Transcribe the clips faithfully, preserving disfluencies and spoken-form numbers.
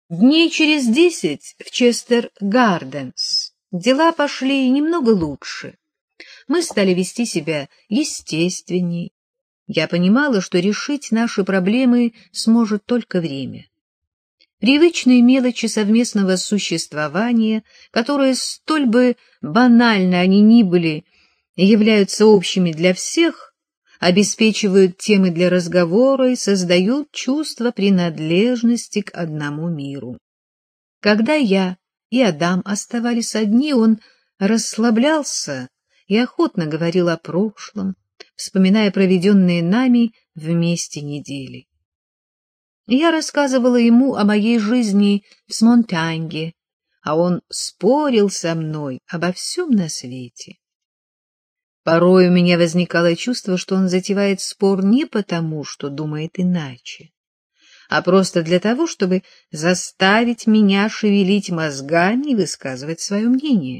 Дней через десять в Честер-Гарденс дела пошли немного лучше. Мы стали вести себя естественней. Я понимала, что решить наши проблемы сможет только время. Привычные мелочи совместного существования, которые, столь бы банально они ни были, являются общими для всех, обеспечивают темы для разговора и создают чувство принадлежности к одному миру. Когда я и Адам оставались одни, он расслаблялся и охотно говорил о прошлом, вспоминая проведенные нами вместе недели. Я рассказывала ему о моей жизни в Смонтанге, а он спорил со мной обо всем на свете. Порой у меня возникало чувство, что он затевает спор не потому, что думает иначе, а просто для того, чтобы заставить меня шевелить мозгами и высказывать свое мнение.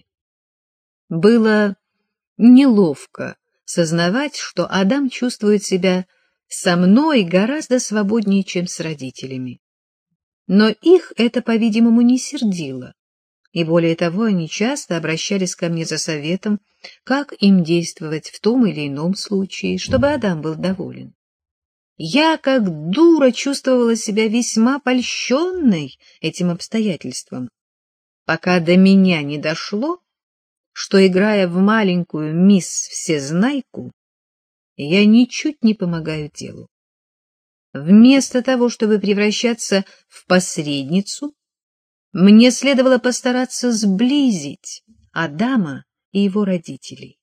Было неловко сознавать, что Адам чувствует себя со мной гораздо свободнее, чем с родителями. Но их это, по-видимому, не сердило. И более того, они часто обращались ко мне за советом, как им действовать в том или ином случае, чтобы Адам был доволен. Я, как дура, чувствовала себя весьма польщенной этим обстоятельством, пока до меня не дошло, что, играя в маленькую мисс Всезнайку, я ничуть не помогаю делу. Вместо того, чтобы превращаться в посредницу, мне следовало постараться сблизить Адама и его родителей.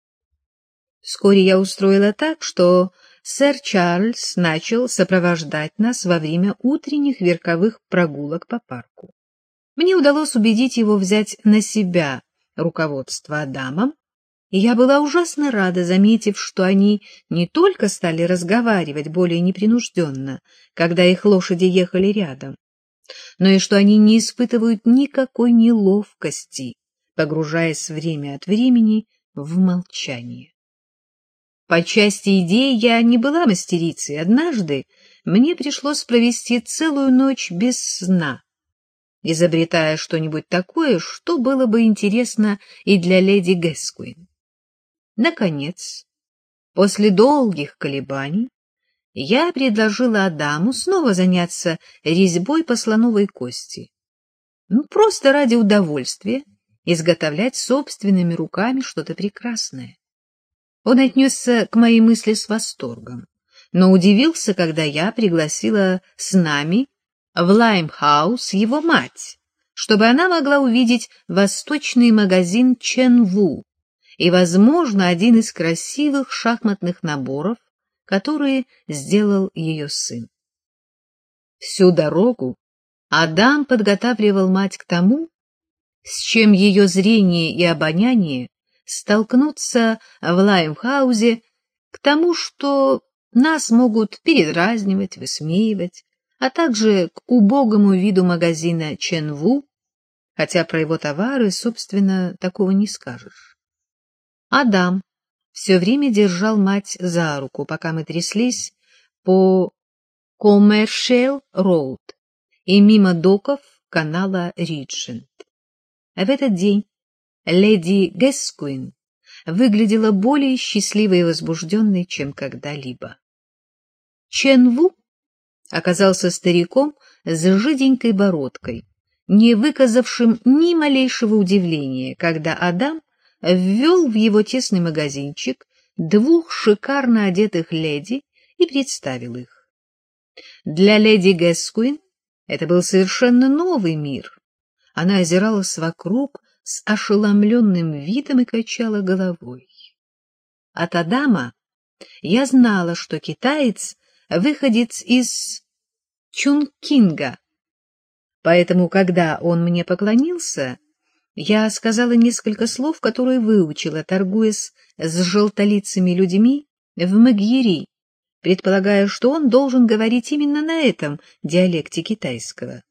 Вскоре я устроила так, что сэр Чарльз начал сопровождать нас во время утренних верховых прогулок по парку. Мне удалось убедить его взять на себя руководство Адамом, и я была ужасно рада, заметив, что они не только стали разговаривать более непринужденно, когда их лошади ехали рядом, но и что они не испытывают никакой неловкости, погружаясь время от времени в молчание. По части идей я не была мастерицей. Однажды мне пришлось провести целую ночь без сна, изобретая что-нибудь такое, что было бы интересно и для леди Гэскуин. Наконец, после долгих колебаний, я предложила Адаму снова заняться резьбой по слоновой кости. Ну, просто ради удовольствия изготовлять собственными руками что-то прекрасное. Он отнесся к моей мысли с восторгом, но удивился, когда я пригласила с нами в Лаймхаус его мать, чтобы она могла увидеть восточный магазин Ченву и, возможно, один из красивых шахматных наборов, которые сделал ее сын. Всю дорогу Адам подготавливал мать к тому, с чем ее зрение и обоняние столкнутся в Лаймхаузе, к тому, что нас могут передразнивать, высмеивать, а также к убогому виду магазина Ченву, хотя про его товары, собственно, такого не скажешь. Адам все время держал мать за руку, пока мы тряслись по Commercial Road и мимо доков канала Риджент. В этот день леди Гэскуин выглядела более счастливой и возбужденной, чем когда-либо. Ченву оказался стариком с жиденькой бородкой, не выказавшим ни малейшего удивления, когда Адам ввел в его тесный магазинчик двух шикарно одетых леди и представил их. Для леди Гэскуин это был совершенно новый мир. Она озиралась вокруг с ошеломленным видом и качала головой. От Адама я знала, что китаец выходец из Чункинга, поэтому, когда он мне поклонился, я сказала несколько слов, которые выучила, торгуясь с желтолицыми людьми в Магьери, предполагая, что он должен говорить именно на этом диалекте китайского.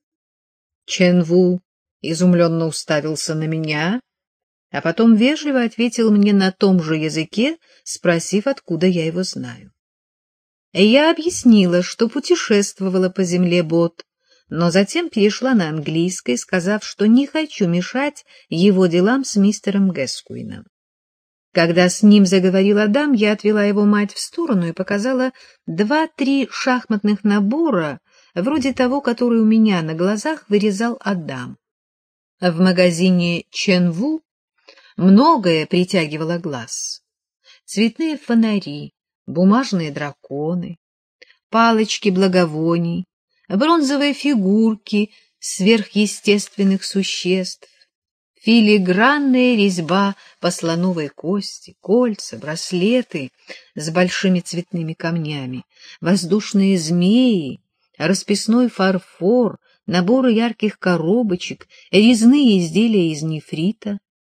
Ченву изумленно уставился на меня, а потом вежливо ответил мне на том же языке, спросив, откуда я его знаю. Я объяснила, что путешествовала по земле Бот но затем перешла на английский, сказав, что не хочу мешать его делам с мистером Гэскуином. Когда с ним заговорил Адам, я отвела его мать в сторону и показала два-три шахматных набора, вроде того, который у меня на глазах вырезал Адам. В магазине Ченву многое притягивало глаз. Цветные фонари, бумажные драконы, палочки благовоний, бронзовые фигурки сверхъестественных существ, филигранная резьба по слоновой кости, кольца, браслеты с большими цветными камнями, воздушные змеи, расписной фарфор, наборы ярких коробочек, резные изделия из нефрита.